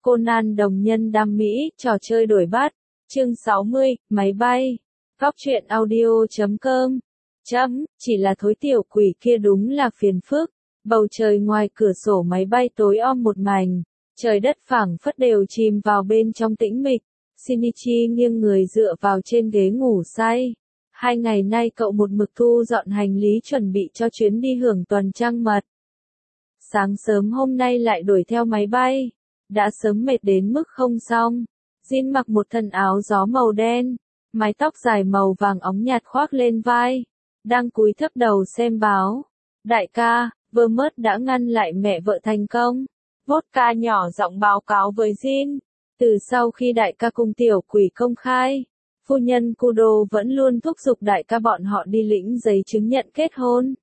Conan đồng nhân đam mỹ, trò chơi đổi bát. Chương 60, máy bay. Góc truyện audio.com. Chỉ là thối tiểu quỷ kia đúng là phiền phức. Bầu trời ngoài cửa sổ máy bay tối om một mảnh. Trời đất phảng phất đều chìm vào bên trong tĩnh mịch. Shinichi nghiêng người dựa vào trên ghế ngủ say. 2 ngày nay cậu một mực thu dọn hành lý chuẩn bị cho chuyến đi hưởng tuần trăng mật. Sáng sớm hôm nay lại đuổi theo máy bay. Đã sớm mệt đến mức không xong. Jin mặc một thân áo gió màu đen, mái tóc dài màu vàng óng nhạt khoác lên vai, đang cúi thấp đầu xem báo. Đại ca, Vermont đã ngăn lại mẹ vợ thành công. Vodka nhỏ giọng báo cáo với Jin. Từ sau khi đại ca cùng tiểu quỷ công khai, phu nhân Kudo vẫn luôn thúc giục đại ca bọn họ đi lĩnh giấy chứng nhận kết hôn.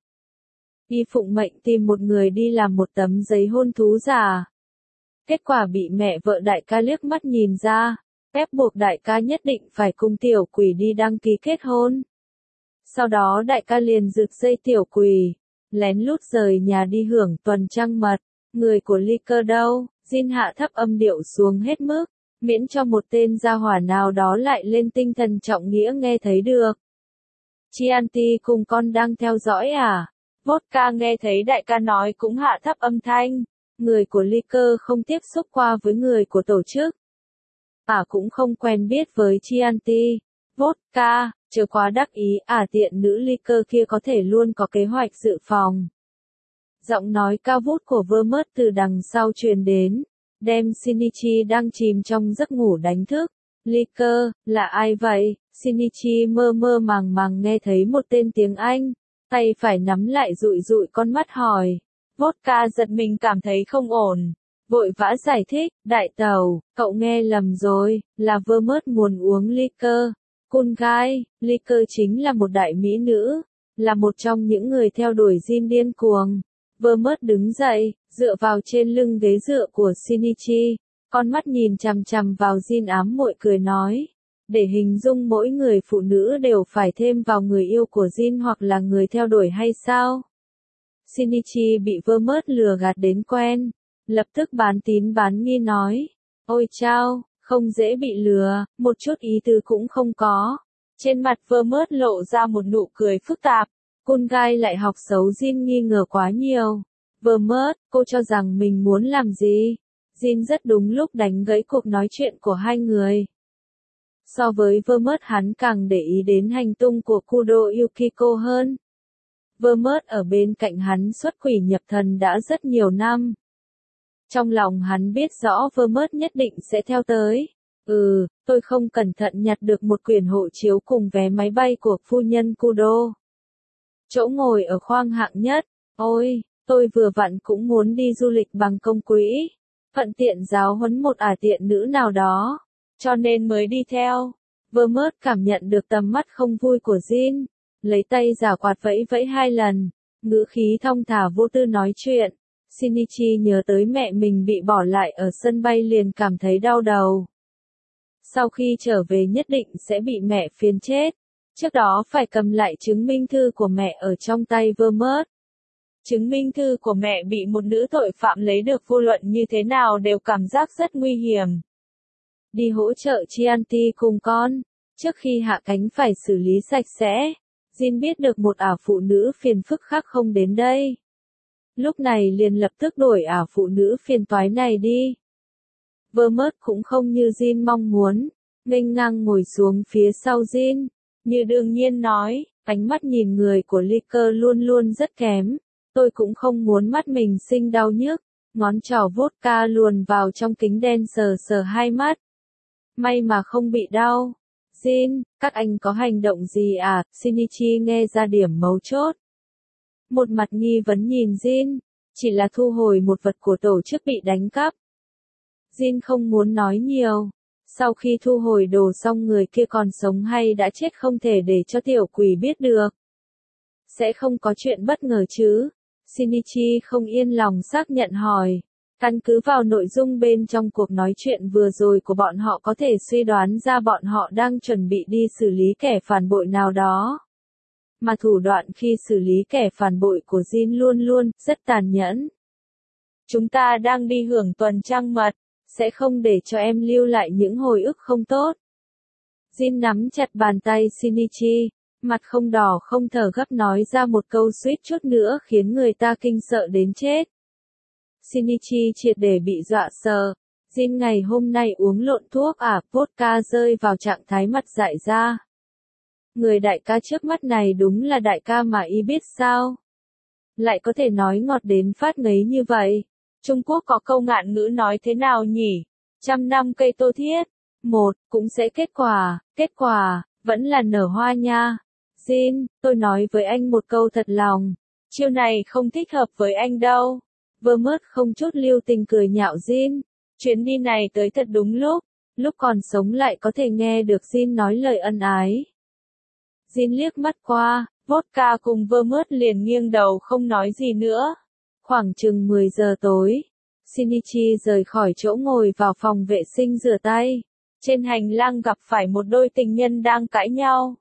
Y phụng mệnh tìm một người đi làm một tấm giấy hôn thú giả. Kết quả bị mẹ vợ đại ca liếc mắt nhìn ra, ép buộc đại ca nhất định phải cùng tiểu quỷ đi đăng ký kết hôn. Sau đó đại ca liền giật dây tiểu quỷ, lén lút rời nhà đi hưởng tuần trăng mật. Người của Licker đâu? Jin hạ thấp âm điệu xuống hết mức, miễn cho một tên gia hỏa nào đó lại lên tinh thần trọng nghĩa nghe thấy được. Chianti cùng con đang theo dõi à? Vodka nghe thấy đại ca nói cũng hạ thấp âm thanh. Người của Licker không tiếp xúc qua với người của tổ chức. Cũng không quen biết với Chianti. Vodka, chớ quá đắc ý, tiện nữ Licker kia có thể luôn có kế hoạch dự phòng. Giọng nói cao vút của Vermont từ đằng sau truyền đến, đem Shinichi đang chìm trong giấc ngủ đánh thức. Licker, là ai vậy? Shinichi mơ mơ màng màng nghe thấy một tên tiếng Anh, tay phải nắm lại dụi dụi con mắt hỏi. Vodka giật mình cảm thấy không ổn, vội vã giải thích, đại tẩu, cậu nghe lầm rồi, là Vermont muốn uống Licker. Con gái, Licker chính là một đại mỹ nữ, là một trong những người theo đuổi Jin điên cuồng. Vermont đứng dậy, dựa vào trên lưng ghế dựa của Shinichi, con mắt nhìn chằm chằm vào Jin ám muội cười nói. Để hình dung mỗi người phụ nữ đều phải thêm vào người yêu của Jin hoặc là người theo đuổi hay sao? Shinichi bị Vermont lừa gạt đến quen, lập tức bán tín bán nghi nói. Ôi chao, không dễ bị lừa, một chút ý tứ cũng không có. Trên mặt Vermont lộ ra một nụ cười phức tạp. Con gái lại học xấu Jin nghi ngờ quá nhiều. Vermont, cô cho rằng mình muốn làm gì? Jin rất đúng lúc đánh gãy cuộc nói chuyện của hai người. So với Vermont hắn càng để ý đến hành tung của Kudo Yukiko hơn. Vermont ở bên cạnh hắn xuất quỷ nhập thần đã rất nhiều năm. Trong lòng hắn biết rõ Vermont nhất định sẽ theo tới. Tôi không cẩn thận nhặt được một quyển hộ chiếu cùng vé máy bay của phu nhân Kudo. Chỗ ngồi ở khoang hạng nhất. Ôi, tôi vừa vặn cũng muốn đi du lịch bằng công quỹ. Thuận tiện giáo huấn một tiện nữ nào đó. Cho nên mới đi theo. Vermont cảm nhận được tầm mắt không vui của Jin. Lấy tay giở quạt vẫy vẫy 2 lần. Ngữ khí thong thả vô tư nói chuyện. Shinichi nhớ tới mẹ mình bị bỏ lại ở sân bay liền cảm thấy đau đầu. Sau khi trở về nhất định sẽ bị mẹ phiền chết. Trước đó phải cầm lại chứng minh thư của mẹ ở trong tay Vermont. Chứng minh thư của mẹ bị một nữ tội phạm lấy được vô luận như thế nào đều cảm giác rất nguy hiểm. Đi hỗ trợ Chianti cùng con. Trước khi hạ cánh phải xử lý sạch sẽ. Jin biết được một phụ nữ phiền phức khác không đến đây. Lúc này liền lập tức đổi phụ nữ phiền toái này đi. Vermont cũng không như Jin mong muốn. Nghênh ngang ngồi xuống phía sau Jin. Như đương nhiên nói, ánh mắt nhìn người của Licker luôn luôn rất kém. Tôi cũng không muốn mắt mình sinh đau nhức. Ngón trỏ vodka luồn vào trong kính đen sờ sờ hai mắt. May mà không bị đau. Jin, các anh có hành động gì à? Shinichi nghe ra điểm mấu chốt. Một mặt nghi vấn nhìn Jin, chỉ là thu hồi một vật của tổ chức bị đánh cắp. Jin không muốn nói nhiều. Sau khi thu hồi đồ xong người kia còn sống hay đã chết không thể để cho tiểu quỷ biết được. Sẽ không có chuyện bất ngờ chứ? Shinichi không yên lòng xác nhận hỏi. Căn cứ vào nội dung bên trong cuộc nói chuyện vừa rồi của bọn họ có thể suy đoán ra bọn họ đang chuẩn bị đi xử lý kẻ phản bội nào đó. Mà thủ đoạn khi xử lý kẻ phản bội của Jin luôn luôn rất tàn nhẫn. Chúng ta đang đi hưởng tuần trăng mật. sẽ không để cho em lưu lại những hồi ức không tốt. Jin nắm chặt bàn tay Shinichi, mặt không đỏ không thở gấp nói ra một câu suýt chút nữa khiến người ta kinh sợ đến chết. Shinichi triệt để bị dọa sợ. Jin ngày hôm nay uống lộn thuốc vodka rơi vào trạng thái mặt dại ra. Người đại ca trước mắt này đúng là đại ca mà y biết sao? Lại có thể nói ngọt đến phát ngấy như vậy. Trung Quốc có câu ngạn ngữ nói thế nào nhỉ? 100 năm cây tô thiết. Cũng sẽ kết quả, vẫn là nở hoa nha. Jin, tôi nói với anh một câu thật lòng. Chiêu này không thích hợp với anh đâu. Vermouth không chút lưu tình cười nhạo Jin. Chuyến đi này tới thật đúng lúc còn sống lại có thể nghe được Jin nói lời ân ái. Jin liếc mắt qua, vodka cùng vermouth liền nghiêng đầu không nói gì nữa. Khoảng chừng 10 giờ tối, Shinichi rời khỏi chỗ ngồi vào phòng vệ sinh rửa tay. Trên hành lang gặp phải một đôi tình nhân đang cãi nhau.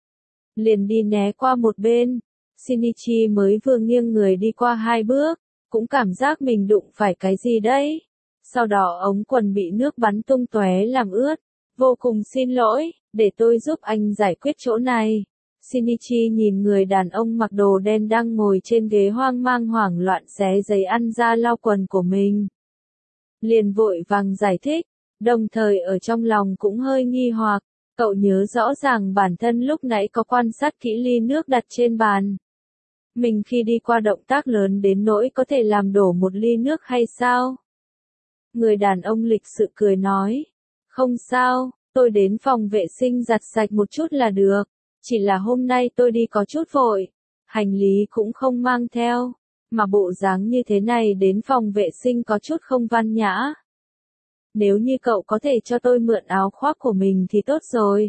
Liền đi né qua một bên, Shinichi mới vừa nghiêng người đi qua 2 bước, cũng cảm giác mình đụng phải cái gì đấy. Sau đó ống quần bị nước bắn tung tóe làm ướt. Vô cùng xin lỗi, để tôi giúp anh giải quyết chỗ này. Shinichi nhìn người đàn ông mặc đồ đen đang ngồi trên ghế hoang mang hoảng loạn xé giấy ăn ra lau quần của mình. Liền vội vàng giải thích, đồng thời ở trong lòng cũng hơi nghi hoặc, cậu nhớ rõ ràng bản thân lúc nãy có quan sát kỹ ly nước đặt trên bàn. Mình khi đi qua động tác lớn đến nỗi có thể làm đổ một ly nước hay sao? Người đàn ông lịch sự cười nói, không sao, tôi đến phòng vệ sinh giặt sạch một chút là được, chỉ là hôm nay tôi đi có chút vội, hành lý cũng không mang theo, mà bộ dáng như thế này đến phòng vệ sinh có chút không văn nhã. Nếu như cậu có thể cho tôi mượn áo khoác của mình thì tốt rồi.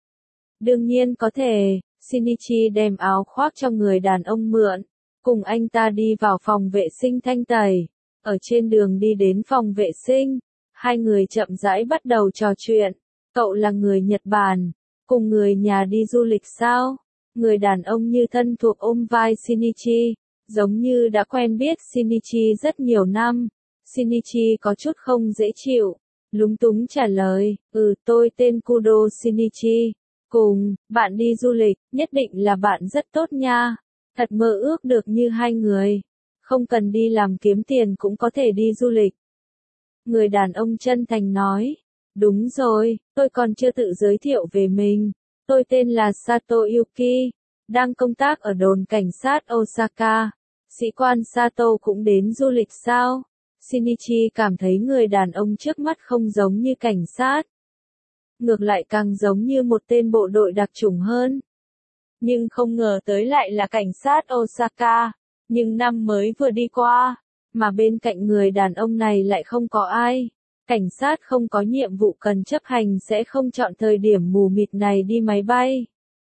Đương nhiên có thể, Shinichi đem áo khoác cho người đàn ông mượn, cùng anh ta đi vào phòng vệ sinh thanh tẩy. Ở trên đường đi đến phòng vệ sinh, hai người chậm rãi bắt đầu trò chuyện. Cậu là người Nhật Bản, cùng người nhà đi du lịch sao? Người đàn ông như thân thuộc ôm vai Shinichi, giống như đã quen biết Shinichi rất nhiều năm. Shinichi có chút không dễ chịu, lúng túng trả lời, tôi tên Kudo Shinichi, cùng, bạn đi du lịch, nhất định là bạn rất tốt nha, thật mơ ước được như hai người, không cần đi làm kiếm tiền cũng có thể đi du lịch. Người đàn ông chân thành nói, đúng rồi, tôi còn chưa tự giới thiệu về mình, tôi tên là Sato Yuki, đang công tác ở đồn cảnh sát Osaka, sĩ quan Sato cũng đến du lịch sao? Shinichi cảm thấy người đàn ông trước mắt không giống như cảnh sát. Ngược lại càng giống như một tên bộ đội đặc chủng hơn. Nhưng không ngờ tới lại là cảnh sát Osaka. Nhưng năm mới vừa đi qua, mà bên cạnh người đàn ông này lại không có ai. Cảnh sát không có nhiệm vụ cần chấp hành sẽ không chọn thời điểm mù mịt này đi máy bay.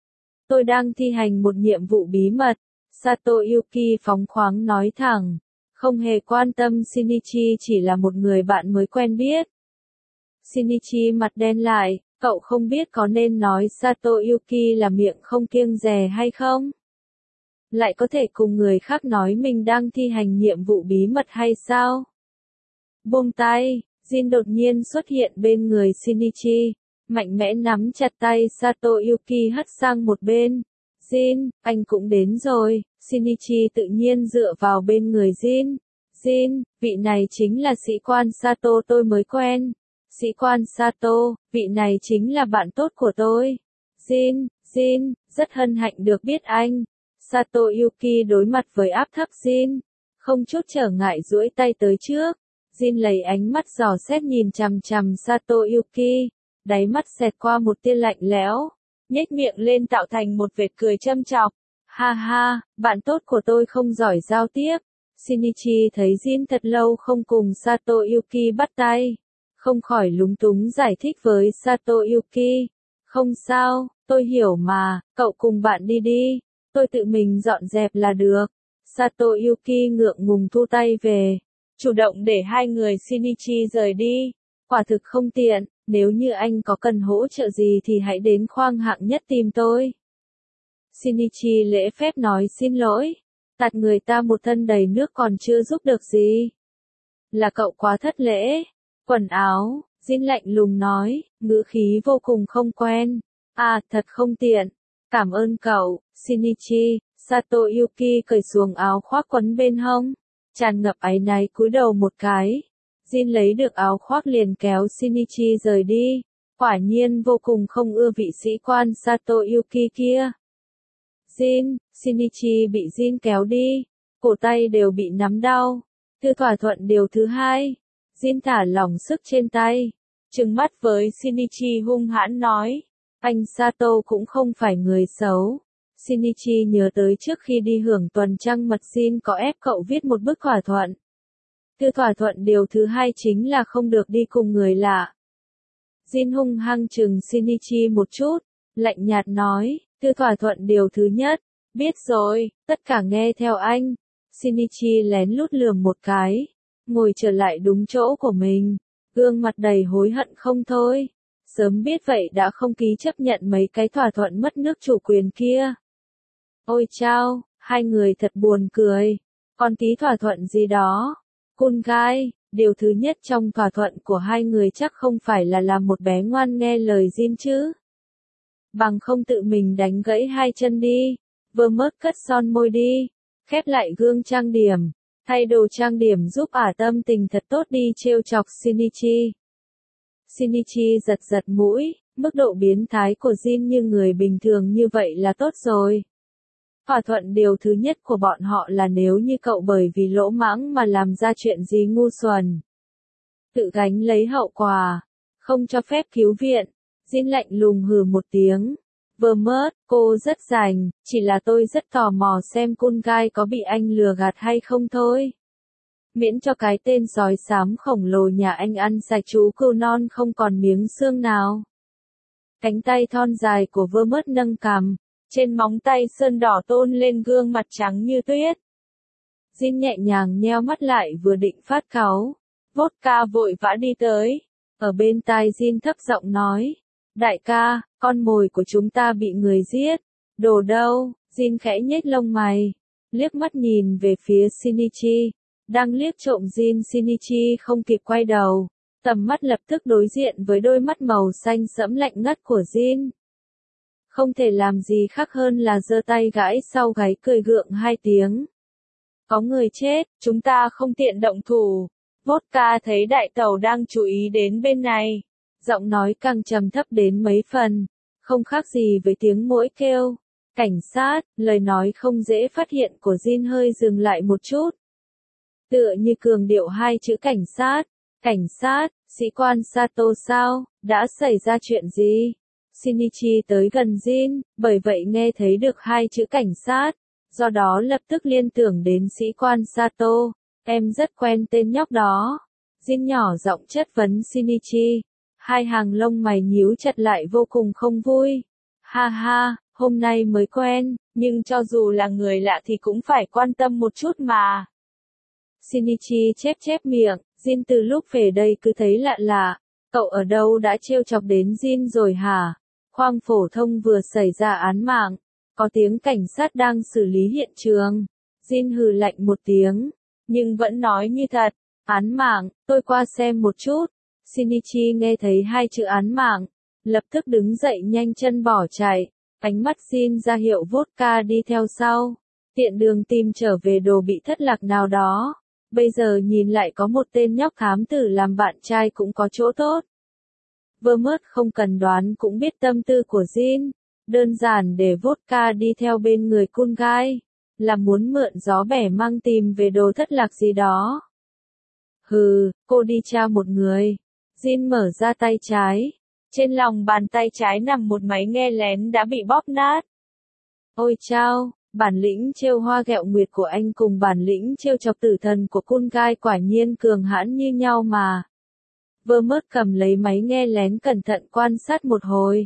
Tôi đang thi hành một nhiệm vụ bí mật. Sato Yuki phóng khoáng nói thẳng. Không hề quan tâm Shinichi chỉ là một người bạn mới quen biết. Shinichi mặt đen lại, cậu không biết có nên nói Sato Yuki là miệng không kiêng dè hay không? Lại có thể cùng người khác nói mình đang thi hành nhiệm vụ bí mật hay sao? Buông tay, Jin đột nhiên xuất hiện bên người Shinichi, mạnh mẽ nắm chặt tay Sato Yuki hất sang một bên. Jin, anh cũng đến rồi, Shinichi tự nhiên dựa vào bên người Jin. Jin, vị này chính là sĩ quan Sato tôi mới quen. Sĩ quan Sato, vị này chính là bạn tốt của tôi. Jin, rất hân hạnh được biết anh. Sato Yuki đối mặt với áp thấp Jin, không chút trở ngại duỗi tay tới trước. Jin lấy ánh mắt dò xét nhìn chằm chằm Sato Yuki, đáy mắt xẹt qua một tia lạnh lẽo, nhếch miệng lên tạo thành một vệt cười châm chọc. Ha ha, bạn tốt của tôi không giỏi giao tiếp. Shinichi thấy Jin thật lâu không cùng Sato Yuki bắt tay, không khỏi lúng túng giải thích với Sato Yuki. Không sao, tôi hiểu mà, cậu cùng bạn đi đi, tôi tự mình dọn dẹp là được. Sato Yuki ngượng ngùng thu tay về, chủ động để hai người Shinichi rời đi. Quả thực không tiện, nếu như anh có cần hỗ trợ gì thì hãy đến khoang hạng nhất tìm tôi. Shinichi lễ phép nói xin lỗi, tạt người ta một thân đầy nước còn chưa giúp được gì. Là cậu quá thất lễ. Quần áo, Jin lạnh lùng nói, ngữ khí vô cùng không quen. À, thật không tiện. Cảm ơn cậu, Shinichi. Satoyuki cởi xuống áo khoác quấn bên hông, tràn ngập áy náy cúi đầu một cái. Jin lấy được áo khoác liền kéo Shinichi rời đi. Quả nhiên vô cùng không ưa vị sĩ quan Satoyuki kia. Jin, Shinichi bị Jin kéo đi, cổ tay đều bị nắm đau. Thư thỏa thuận điều thứ hai. Jin thả lỏng sức trên tay, trừng mắt với Shinichi hung hãn nói, anh Sato cũng không phải người xấu. Shinichi nhớ tới trước khi đi hưởng tuần trăng mật Jin có ép cậu viết một bức thỏa thuận. Thư thỏa thuận điều thứ hai chính là không được đi cùng người lạ. Jin hung hăng chừng Shinichi một chút, lạnh nhạt nói, thư thỏa thuận điều thứ nhất, biết rồi, tất cả nghe theo anh. Shinichi lén lút lườm một cái, ngồi trở lại đúng chỗ của mình, gương mặt đầy hối hận không thôi. Sớm biết vậy đã không ký chấp nhận mấy cái thỏa thuận mất nước chủ quyền kia. Ôi chao, hai người thật buồn cười. Còn ký thỏa thuận gì đó? Kungai, điều thứ nhất trong thỏa thuận của hai người chắc không phải là làm một bé ngoan nghe lời Jin chứ. Bằng không tự mình đánh gãy hai chân đi. Vermouth cất son môi đi. Khép lại gương trang điểm. Thay đồ trang điểm giúp ả tâm tình thật tốt đi trêu chọc Shinichi. Shinichi giật giật mũi, mức độ biến thái của Jin như người bình thường như vậy là tốt rồi. Thỏa thuận điều thứ nhất của bọn họ là nếu như cậu bởi vì lỗ mãng mà làm ra chuyện gì ngu xuẩn, tự gánh lấy hậu quả, không cho phép cứu viện. Jin lạnh lùng hừ một tiếng. Vermouth, cô rất rành, chỉ là tôi rất tò mò xem Kungai có bị anh lừa gạt hay không thôi. Miễn cho cái tên sói xám khổng lồ nhà anh ăn sạch chú cừu non không còn miếng xương nào. Cánh tay thon dài của Vermouth nâng cằm, trên móng tay sơn đỏ tôn lên gương mặt trắng như tuyết. Jin nhẹ nhàng nheo mắt lại vừa định phát cáu. Vodka vội vã đi tới. Ở bên tai Jin thấp giọng nói. Đại ca, con mồi của chúng ta bị người giết. Đồ đâu? Jin khẽ nhếch lông mày, liếc mắt nhìn về phía Shinichi. Đang liếc trộm Jin, Shinichi không kịp quay đầu. Tầm mắt lập tức đối diện với đôi mắt màu xanh sẫm lạnh ngắt của Jin. Không thể làm gì khác hơn là giơ tay gãi sau gáy cười gượng hai tiếng. Có người chết, chúng ta không tiện động thủ. Vodka thấy đại tẩu đang chú ý đến bên này. Giọng nói càng trầm thấp đến mấy phần, không khác gì với tiếng muỗi kêu. Cảnh sát, lời nói không dễ phát hiện của Jin hơi dừng lại một chút. Tựa như cường điệu hai chữ cảnh sát. Cảnh sát, sĩ quan Sato sao, đã xảy ra chuyện gì? Shinichi tới gần Jin, bởi vậy nghe thấy được hai chữ cảnh sát, do đó lập tức liên tưởng đến sĩ quan Sato. Em rất quen tên nhóc đó. Jin nhỏ giọng chất vấn Shinichi. Hai hàng lông mày nhíu chặt lại vô cùng không vui. Ha ha, hôm nay mới quen, nhưng cho dù là người lạ thì cũng phải quan tâm một chút mà. Shinichi chép chép miệng, Jin từ lúc về đây cứ thấy lạ lạ. Cậu ở đâu đã trêu chọc đến Jin rồi hả? Khoang phổ thông vừa xảy ra án mạng, có tiếng cảnh sát đang xử lý hiện trường. Jin hừ lạnh một tiếng, nhưng vẫn nói như thật. Án mạng, tôi qua xem một chút. Shinichi nghe thấy hai chữ án mạng, lập tức đứng dậy nhanh chân bỏ chạy. Ánh mắt Jin ra hiệu vodka đi theo sau. Tiện đường tìm trở về đồ bị thất lạc nào đó. Bây giờ nhìn lại có một tên nhóc thám tử làm bạn trai cũng có chỗ tốt. Vermouth không cần đoán cũng biết tâm tư của Jin. Đơn giản để vodka đi theo bên người Kungai, là muốn mượn gió bẻ măng tìm về đồ thất lạc gì đó. Hừ, cô đi tra một người. Jin mở ra tay trái. Trên lòng bàn tay trái nằm một máy nghe lén đã bị bóp nát. Ôi chao, bản lĩnh trêu hoa ghẹo nguyệt của anh cùng bản lĩnh trêu chọc tử thần của Kungai quả nhiên cường hãn như nhau mà. Vermouth cầm lấy máy nghe lén cẩn thận quan sát một hồi.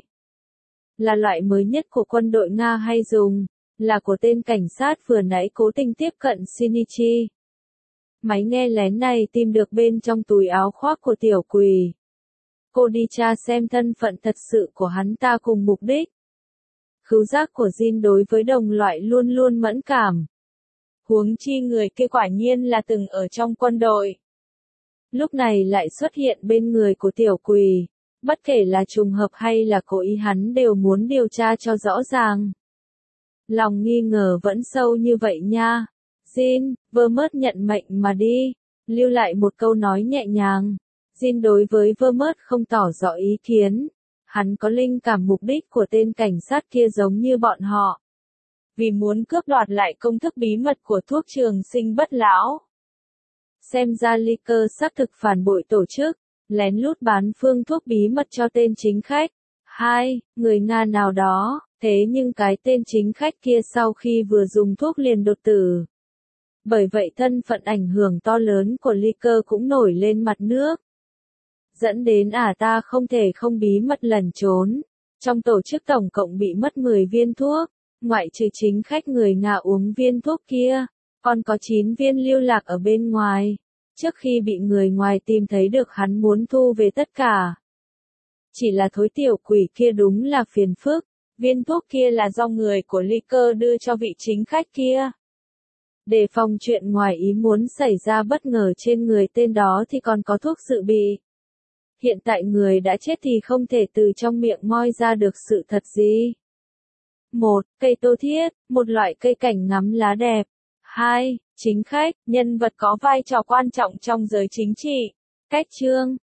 Là loại mới nhất của quân đội Nga hay dùng, là của tên cảnh sát vừa nãy cố tình tiếp cận Shinichi. Máy nghe lén này tìm được bên trong túi áo khoác của tiểu quỷ. Cô đi tra xem thân phận thật sự của hắn ta cùng mục đích. Khứu giác của Jin đối với đồng loại luôn luôn mẫn cảm. Huống chi người kia quả nhiên là từng ở trong quân đội. lúc này lại xuất hiện bên người của tiểu quỷ. Bất kể là trùng hợp hay là cố ý hắn đều muốn điều tra cho rõ ràng. Lòng nghi ngờ vẫn sâu như vậy nha. Jin, Vermont nhận mệnh mà đi. Lưu lại một câu nói nhẹ nhàng. Jin đối với Vermont không tỏ rõ ý kiến. Hắn có linh cảm mục đích của tên cảnh sát kia giống như bọn họ. Vì muốn cướp đoạt lại công thức bí mật của thuốc trường sinh bất lão. Xem ra Licker xác thực phản bội tổ chức, lén lút bán phương thuốc bí mật cho tên chính khách. 2. Người Nga nào đó, thế nhưng cái tên chính khách kia sau khi vừa dùng thuốc liền đột tử. Bởi vậy thân phận ảnh hưởng to lớn của Licker cũng nổi lên mặt nước. Dẫn đến ta không thể không bí mật lẩn trốn. Trong tổ chức tổng cộng bị mất 10 viên thuốc, ngoại trừ chính khách người Nga uống viên thuốc kia, còn có 9 viên lưu lạc ở bên ngoài. Trước khi bị người ngoài tìm thấy được hắn muốn thu về tất cả. Chỉ là thối tiểu quỷ kia đúng là phiền phức, viên thuốc kia là do người của Licker đưa cho vị chính khách kia. Để phòng chuyện ngoài ý muốn xảy ra bất ngờ trên người tên đó thì còn có thuốc dự bị. Hiện tại người đã chết thì không thể từ trong miệng moi ra được sự thật gì. 1. Cây tô thiết, một loại cây cảnh ngắm lá đẹp. 2. Chính khách, nhân vật có vai trò quan trọng trong giới chính trị. Cách chương